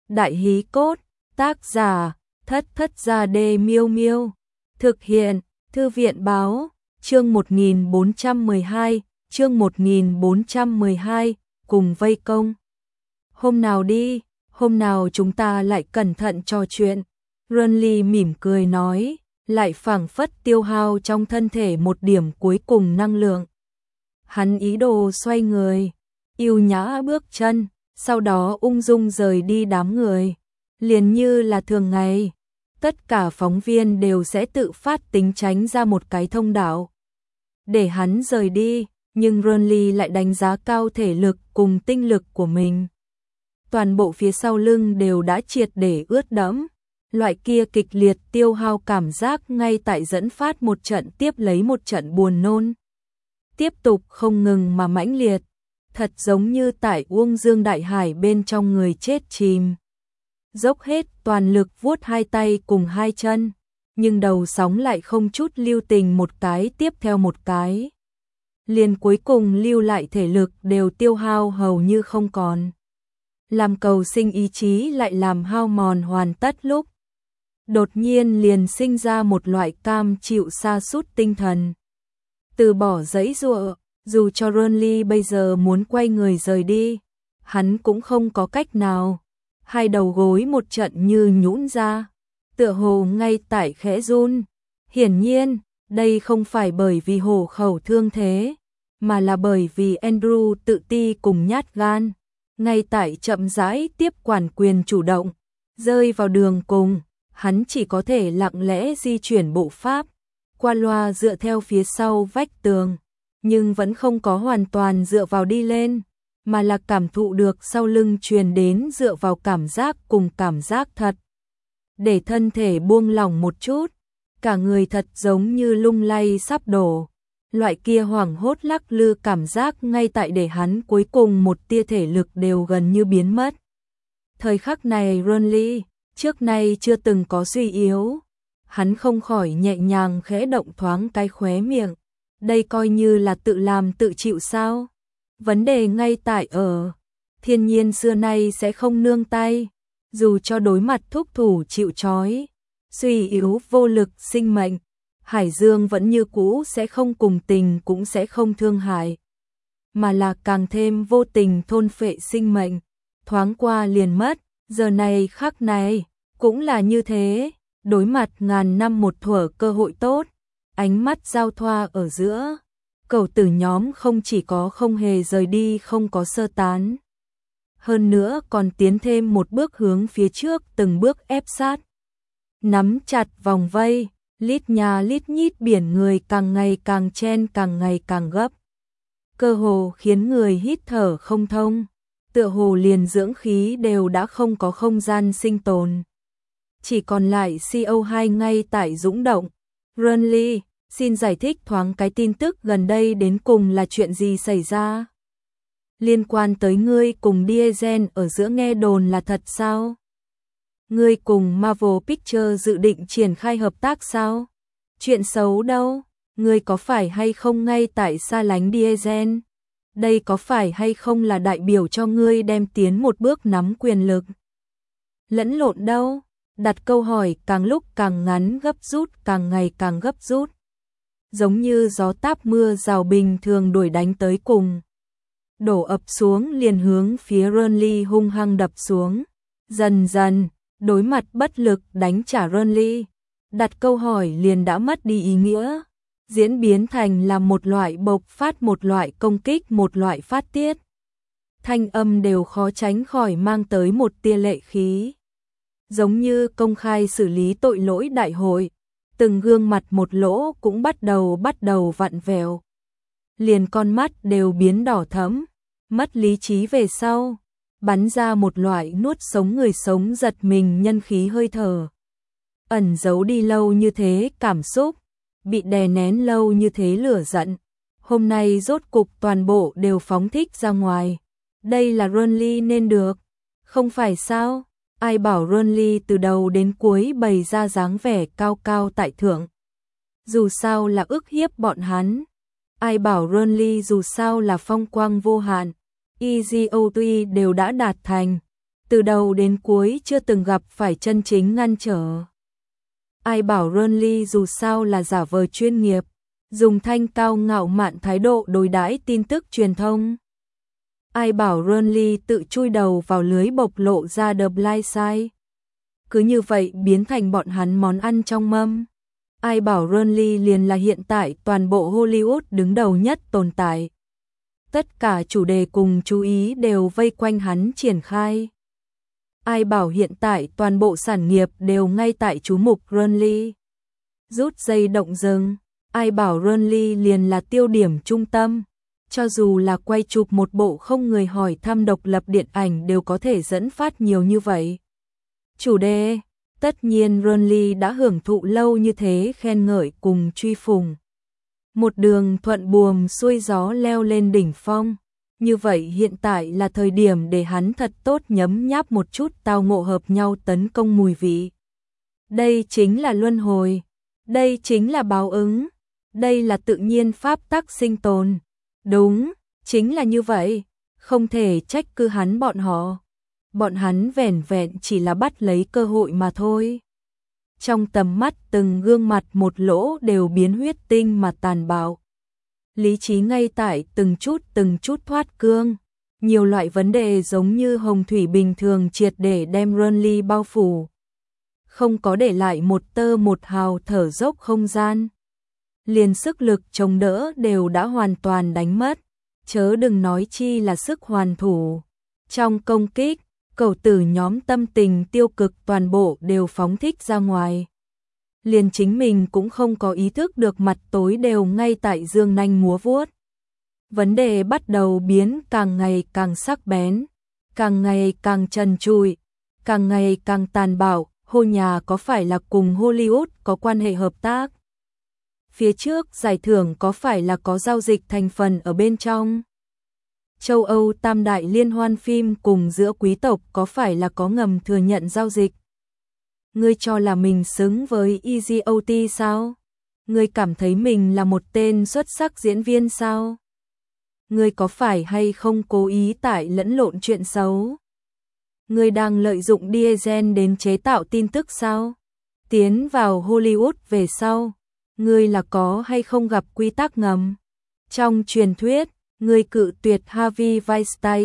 Đại hí cốt, tác giả, Thất Thất Gia Đê Miêu Miêu. Thực hiện, Thư viện báo, chương 1412, chương 1412, cùng vây công. Hôm nào đi, hôm nào chúng ta lại cẩn thận trò chuyện. Renly mỉm cười nói, lại phảng phất tiêu hao trong thân thể một điểm cuối cùng năng lượng. Hắn ý đồ xoay người, yêu nhã bước chân, sau đó ung dung rời đi đám người. Liền như là thường ngày, tất cả phóng viên đều sẽ tự phát tính tránh ra một cái thông đạo để hắn rời đi, nhưng Renly lại đánh giá cao thể lực cùng tinh lực của mình. Toàn bộ phía sau lưng đều đã triệt để ướt đẫm, loại kia kịch liệt tiêu hao cảm giác ngay tại dẫn phát một trận tiếp lấy một trận buồn nôn. Tiếp tục không ngừng mà mãnh liệt, thật giống như tại uông dương đại hải bên trong người chết chìm. Dốc hết toàn lực vuốt hai tay cùng hai chân, nhưng đầu sóng lại không chút lưu tình một cái tiếp theo một cái. Liền cuối cùng lưu lại thể lực đều tiêu hao hầu như không còn. Làm cầu sinh ý chí lại làm hao mòn hoàn tất lúc. Đột nhiên liền sinh ra một loại cam chịu sa sút tinh thần. Từ bỏ giãy giụa, dù cho Renly bây giờ muốn quay người rời đi, hắn cũng không có cách nào. Hai đầu gối một trận như nhũn ra, tựa hồ ngay tại khẽ run. Hiển nhiên, đây không phải bởi vì hổ khẩu thương thế, mà là bởi vì Andrew tự ti cùng nhát gan, ngay tại chậm rãi tiếp quản quyền chủ động, rơi vào đường cùng, hắn chỉ có thể lặng lẽ di chuyển bộ pháp, qua loa dựa theo phía sau vách tường, nhưng vẫn không có hoàn toàn dựa vào đi lên, mà là cảm thụ được sau lưng truyền đến dựa vào cảm giác cùng cảm giác thật. Để thân thể buông lỏng một chút, cả người thật giống như lung lay sắp đổ. Loại kia hoảng hốt lắc lư cảm giác ngay tại để hắn cuối cùng một tia thể lực đều gần như biến mất. Thời khắc này Renly, trước nay chưa từng có suy yếu. Hắn không khỏi nhẹ nhàng khẽ động thoáng cái khóe miệng. Đây coi như là tự làm tự chịu sao? Vấn đề ngay tại ở, thiên nhiên xưa nay sẽ không nương tay, dù cho đối mặt thúc thủ chịu trói, suy yếu vô lực sinh mệnh, Hải Dương vẫn như cũ sẽ không cùng tình cũng sẽ không thương hại, mà là càng thêm vô tình thôn phệ sinh mệnh, thoáng qua liền mất, giờ này khắc này, cũng là như thế, đối mặt ngàn năm một thuở cơ hội tốt, ánh mắt giao thoa ở giữa. Cầu tử nhóm không chỉ có không hề rời đi không có sơ tán. Hơn nữa còn tiến thêm một bước hướng phía trước từng bước ép sát. Nắm chặt vòng vây, lít nhà lít nhít biển người càng ngày càng chen càng ngày càng gấp. Cơ hồ khiến người hít thở không thông. Tựa hồ liền dưỡng khí đều đã không có không gian sinh tồn. Chỉ còn lại CO2 ngay tại dũng động. Renly, xin giải thích thoáng cái tin tức gần đây đến cùng là chuyện gì xảy ra? Liên quan tới ngươi cùng Diesel ở giữa nghe đồn là thật sao? Ngươi cùng Marvel Pictures dự định triển khai hợp tác sao? Chuyện xấu đâu? Ngươi có phải hay không ngay tại xa lánh Diesel? Đây có phải hay không là đại biểu cho ngươi đem tiến một bước nắm quyền lực? Lẫn lộn đâu? Đặt câu hỏi càng lúc càng ngắn gấp rút càng ngày càng gấp rút. Giống như gió táp mưa rào bình thường đuổi đánh tới cùng. Đổ ập xuống liền hướng phía Renly hung hăng đập xuống. Dần dần, đối mặt bất lực đánh trả Renly. Đặt câu hỏi liền đã mất đi ý nghĩa. Diễn biến thành là một loại bộc phát, một loại công kích, một loại phát tiết. Thanh âm đều khó tránh khỏi mang tới một tia lệ khí. Giống như công khai xử lý tội lỗi đại hội. Từng gương mặt một lỗ cũng bắt đầu vặn vẹo. Liền con mắt đều biến đỏ thẫm, mất lý trí về sau, bắn ra một loại nuốt sống người sống giật mình nhân khí hơi thở. Ẩn giấu đi lâu như thế cảm xúc, bị đè nén lâu như thế lửa giận, hôm nay rốt cục toàn bộ đều phóng thích ra ngoài. Đây là Renly nên được, không phải sao? Ai bảo Renly từ đầu đến cuối bày ra dáng vẻ cao cao tại thượng. Dù sao là ức hiếp bọn hắn. Ai bảo Renly dù sao là phong quang vô hạn. EGOT đều đã đạt thành. từ đầu đến cuối chưa từng gặp phải chân chính ngăn trở. Ai bảo Renly dù sao là giả vờ chuyên nghiệp, dùng thanh cao ngạo mạn thái độ đối đãi tin tức truyền thông. Ai bảo Renly tự chui đầu vào lưới bộc lộ ra The Blind Side. Cứ như vậy biến thành bọn hắn món ăn trong mâm. Ai bảo Renly liền là hiện tại toàn bộ Hollywood đứng đầu nhất tồn tại. Tất cả chủ đề cùng chú ý đều vây quanh hắn triển khai. Ai bảo hiện tại toàn bộ sản nghiệp đều ngay tại chú mục Renly. Rút dây động rừng. Ai bảo Renly liền là tiêu điểm trung tâm. Cho dù là quay chụp một bộ không người hỏi thăm độc lập điện ảnh đều có thể dẫn phát nhiều như vậy. Chủ đề, tất nhiên Renly đã hưởng thụ lâu như thế khen ngợi cùng truy phùng. Một đường thuận buồm xuôi gió leo lên đỉnh phong. Như vậy hiện tại là thời điểm để hắn thật tốt nhấm nháp một chút tao ngộ hợp nhau tấn công mùi vị. Đây chính là luân hồi. Đây chính là báo ứng. Đây là tự nhiên pháp tắc sinh tồn. Đúng, chính là như vậy. Không thể trách cứ hắn bọn họ. Bọn hắn vẻn vẹn chỉ là bắt lấy cơ hội mà thôi. Trong tầm mắt từng gương mặt một lỗ đều biến huyết tinh mà tàn bạo. Lý trí ngay tại từng chút thoát cương. Nhiều loại vấn đề giống như hồng thủy bình thường triệt để đem Renly bao phủ. Không có để lại một tơ một hào thở dốc không gian. Liền sức lực chống đỡ đều đã hoàn toàn đánh mất. Chớ đừng nói chi là sức hoàn thủ. Trong công kích, cẩu tử nhóm tâm tình tiêu cực toàn bộ đều phóng thích ra ngoài. Liền chính mình cũng không có ý thức được mặt tối đều ngay tại dương nanh múa vuốt. Vấn đề bắt đầu biến càng ngày càng sắc bén, càng ngày càng trần trụi, càng ngày càng tàn bạo. Hồ nhà có phải là cùng Hollywood có quan hệ hợp tác? Phía trước giải thưởng có phải là có giao dịch thành phần ở bên trong? Châu Âu tam đại liên hoan phim cùng giữa quý tộc có phải là có ngầm thừa nhận giao dịch? Ngươi cho là mình xứng với Easy OT sao? Ngươi cảm thấy mình là một tên xuất sắc diễn viên sao? Ngươi có phải hay không cố ý tải lẫn lộn chuyện xấu? Ngươi đang lợi dụng diesel đến chế tạo tin tức sao? Tiến vào Hollywood về sau, ngươi là có hay không gặp quy tắc ngầm? Trong truyền thuyết, ngươi cự tuyệt Harvey Weinstein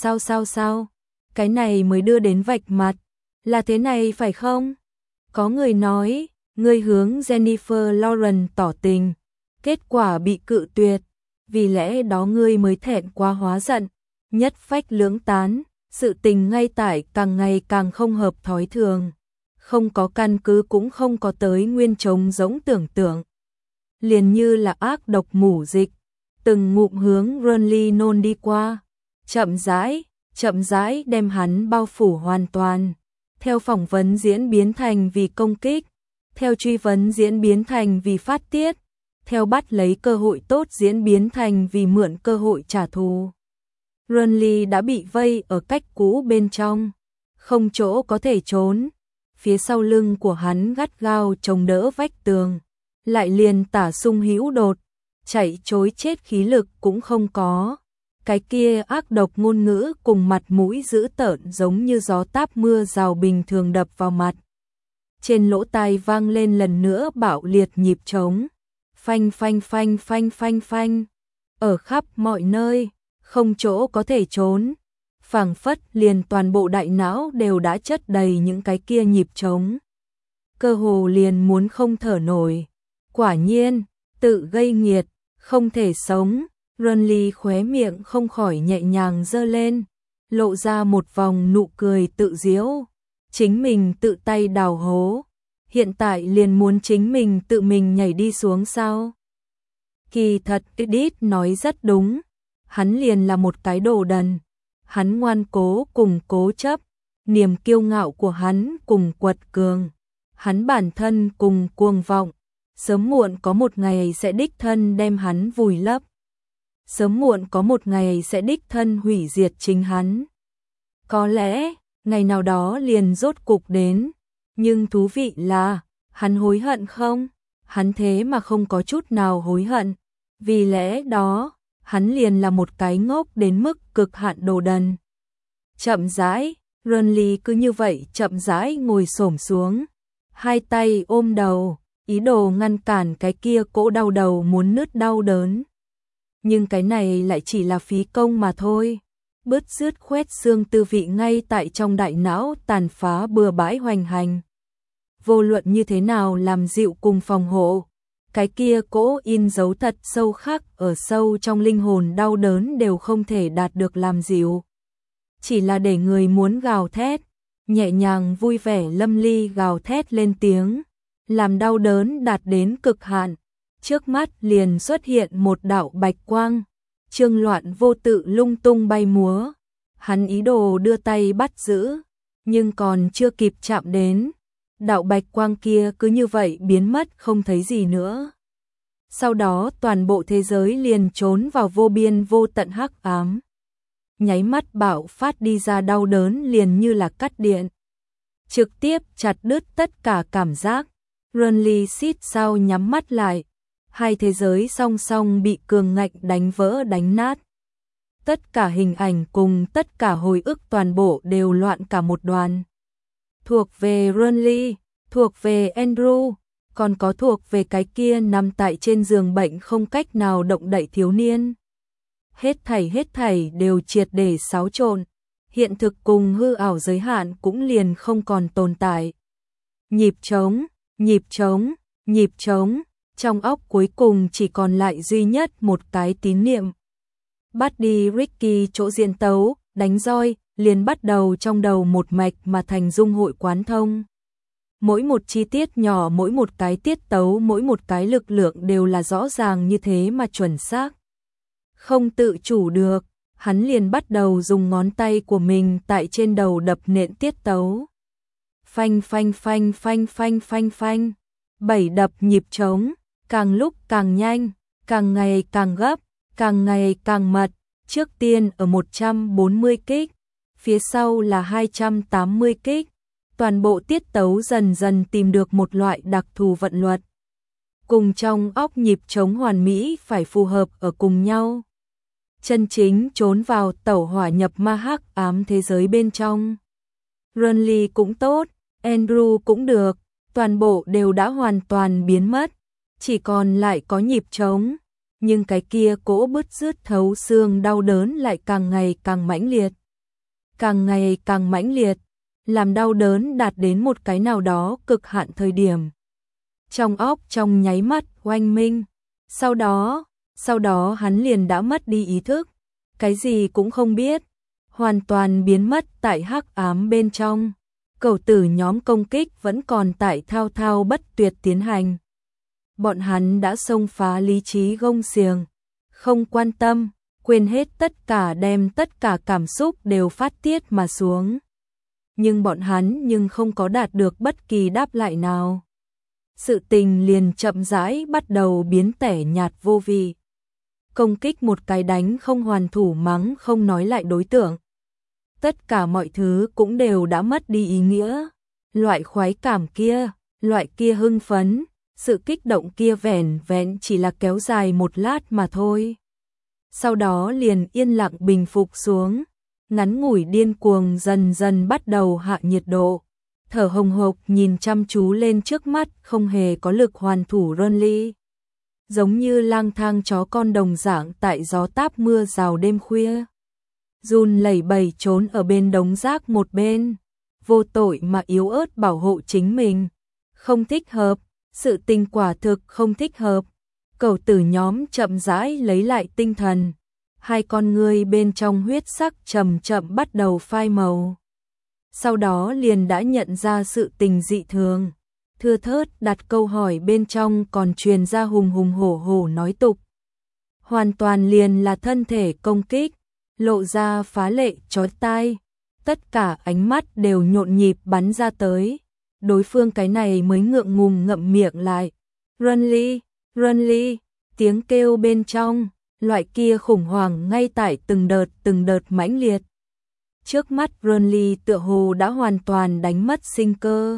sao? Cái này mới đưa đến vạch mặt. Là thế này phải không? Có người nói, ngươi hướng Jennifer Lawrence tỏ tình, kết quả bị cự tuyệt, vì lẽ đó ngươi mới thẹn quá hóa giận, nhất phách lưỡng tán, sự tình ngay tại càng ngày càng không hợp thói thường, không có căn cứ cũng không có tới nguyên trống giống tưởng tượng. Liền như là ác độc mủ dịch, từng ngụm hướng Renly nôn đi qua, chậm rãi đem hắn bao phủ hoàn toàn. Theo phỏng vấn diễn biến thành vì công kích, theo truy vấn diễn biến thành vì phát tiết, theo bắt lấy cơ hội tốt diễn biến thành vì mượn cơ hội trả thù. Renly đã bị vây ở cách cũ bên trong, không chỗ có thể trốn. Phía sau lưng của hắn gắt gao chống đỡ vách tường, lại liền tả sung hữu đột, chạy trối chết khí lực cũng không có. Cái kia ác độc ngôn ngữ cùng mặt mũi dữ tợn giống như gió táp mưa rào bình thường đập vào mặt. Trên lỗ tai vang lên lần nữa bạo liệt nhịp trống. Phanh phanh phanh phanh phanh phanh. Ở khắp mọi nơi, không chỗ có thể trốn. Phảng phất liền toàn bộ đại não đều đã chất đầy những cái kia nhịp trống. Cơ hồ liền muốn không thở nổi. Quả nhiên, tự gây nghiệt, không thể sống. Renly khóe miệng không khỏi nhẹ nhàng giơ lên, lộ ra một vòng nụ cười tự giễu. Chính mình tự tay đào hố, hiện tại liền muốn chính mình tự mình nhảy đi xuống sao? Kỳ thật Edith nói rất đúng, hắn liền là một cái đồ đần. Hắn ngoan cố cùng cố chấp, niềm kiêu ngạo của hắn cùng quật cường, hắn bản thân cùng cuồng vọng, sớm muộn có một ngày sẽ đích thân đem hắn vùi lấp. Sớm muộn có một ngày sẽ đích thân hủy diệt chính hắn. Có lẽ, ngày nào đó liền rốt cục đến, nhưng thú vị là, hắn hối hận không? Hắn thế mà không có chút nào hối hận, vì lẽ đó, hắn liền là một cái ngốc đến mức cực hạn đồ đần. Chậm rãi, Renly cứ như vậy chậm rãi ngồi xổm xuống, hai tay ôm đầu, ý đồ ngăn cản cái kia cỗ đau đầu muốn nứt đau đớn. Nhưng cái này lại chỉ là phí công mà thôi. Bứt rứt khoét xương tư vị ngay tại trong đại não tàn phá bừa bãi hoành hành. Vô luận như thế nào làm dịu cùng phòng hộ, cái kia cỗ in dấu thật sâu khắc ở sâu trong linh hồn đau đớn đều không thể đạt được làm dịu. Chỉ là để người muốn gào thét, nhẹ nhàng vui vẻ lâm ly gào thét lên tiếng, làm đau đớn đạt đến cực hạn. Trước mắt liền xuất hiện một đạo bạch quang, Trương Loạn vô tự lung tung bay múa. Hắn ý đồ đưa tay bắt giữ, nhưng còn chưa kịp chạm đến, đạo bạch quang kia cứ như vậy biến mất không thấy gì nữa. Sau đó toàn bộ thế giới liền trốn vào vô biên vô tận hắc ám. Nháy mắt bạo phát đi ra đau đớn liền như là cắt điện, trực tiếp chặt đứt tất cả cảm giác. Renly xít sao nhắm mắt lại, hai thế giới song song bị cường ngạnh đánh vỡ đánh nát. Tất cả hình ảnh cùng tất cả hồi ức toàn bộ đều loạn cả một đoàn. Thuộc về Renly, thuộc về Andrew, còn có thuộc về cái kia nằm tại trên giường bệnh không cách nào động đậy thiếu niên. Hết thảy đều triệt để xáo trộn, hiện thực cùng hư ảo giới hạn cũng liền không còn tồn tại. Nhịp trống, nhịp trống, nhịp trống, trong óc cuối cùng chỉ còn lại duy nhất một cái tín niệm. Bắt đi Ricky chỗ diễn tấu, đánh roi, liền bắt đầu trong đầu một mạch mà thành dung hội quán thông. Mỗi một chi tiết nhỏ, mỗi một cái tiết tấu, mỗi một cái lực lượng đều là rõ ràng như thế mà chuẩn xác. Không tự chủ được, hắn liền bắt đầu dùng ngón tay của mình tại trên đầu đập nện tiết tấu. Phanh phanh phanh phanh phanh phanh phanh. 7 đập nhịp trống, càng lúc càng nhanh, càng ngày càng gấp, càng ngày càng mật. Trước tiên ở 140 kích, phía sau là 280 kích. Toàn bộ tiết tấu dần dần tìm được một loại đặc thù vận luật. Cùng trong óc nhịp trống hoàn mỹ phải phù hợp ở cùng nhau. Chân chính trốn vào tẩu hỏa nhập ma hắc ám thế giới bên trong. Renly cũng tốt, Andrew cũng được, toàn bộ đều đã hoàn toàn biến mất, chỉ còn lại có nhịp trống, nhưng cái kia cỗ bứt rứt thấu xương đau đớn lại càng ngày càng mãnh liệt. Càng ngày càng mãnh liệt, làm đau đớn đạt đến một cái nào đó cực hạn thời điểm. Trong óc trong nháy mắt oanh minh, sau đó hắn liền đã mất đi ý thức, cái gì cũng không biết, hoàn toàn biến mất tại hắc ám bên trong. Cẩu tử nhóm công kích vẫn còn tại thao thao bất tuyệt tiến hành. Bọn hắn đã xông phá lý trí gông xiềng, không quan tâm, quên hết tất cả, đem tất cả cảm xúc đều phát tiết mà xuống. Nhưng bọn hắn không có đạt được bất kỳ đáp lại nào. Sự tình liền chậm rãi bắt đầu biến tẻ nhạt vô vị. Công kích một cái đánh không hoàn thủ, mắng không nói lại đối tượng. Tất cả mọi thứ cũng đều đã mất đi ý nghĩa. Loại khoái cảm kia, loại kia hưng phấn, sự kích động kia vẻn vẹn chỉ là kéo dài một lát mà thôi. Sau đó liền yên lặng bình phục xuống. Ngắn ngủi điên cuồng dần dần bắt đầu hạ nhiệt độ. Thở hồng hộc nhìn chăm chú lên trước mắt không hề có lực hoàn thủ Renly. Giống như lang thang chó con đồng dạng tại gió táp mưa rào đêm khuya. Run lẩy bẩy trốn ở bên đống rác một bên. Vô tội mà yếu ớt bảo hộ chính mình. Không thích hợp, sự tình quả thực không thích hợp. Cẩu tử nhóm chậm rãi lấy lại tinh thần. Hai con ngươi bên trong huyết sắc chậm chậm bắt đầu phai màu. Sau đó liền đã nhận ra sự tình dị thường. Thưa thớt đặt câu hỏi bên trong còn truyền ra hùng hùng hổ hổ nói tục. Hoàn toàn liền là thân thể công kích, lộ ra phá lệ chói tai. Tất cả ánh mắt đều nhộn nhịp bắn ra tới. Đối phương cái này mới ngượng ngùng ngậm miệng lại. Renly, Renly, tiếng kêu bên trong. Loại kia khủng hoảng ngay tại từng đợt mãnh liệt. Trước mắt Renly tựa hồ đã hoàn toàn đánh mất sinh cơ.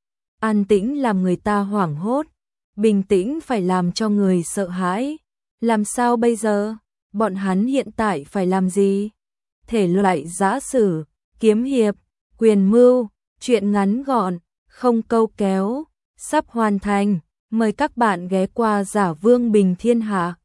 An tĩnh làm người ta hoảng hốt, bình tĩnh phải làm cho người sợ hãi. Làm sao bây giờ? Bọn hắn hiện tại phải làm gì? Thể loại giã sử, kiếm hiệp, Quyền mưu, chuyện ngắn gọn, không câu kéo, sắp hoàn thành. Mời các bạn ghé qua Giả Vương Bình Thiên Hạ.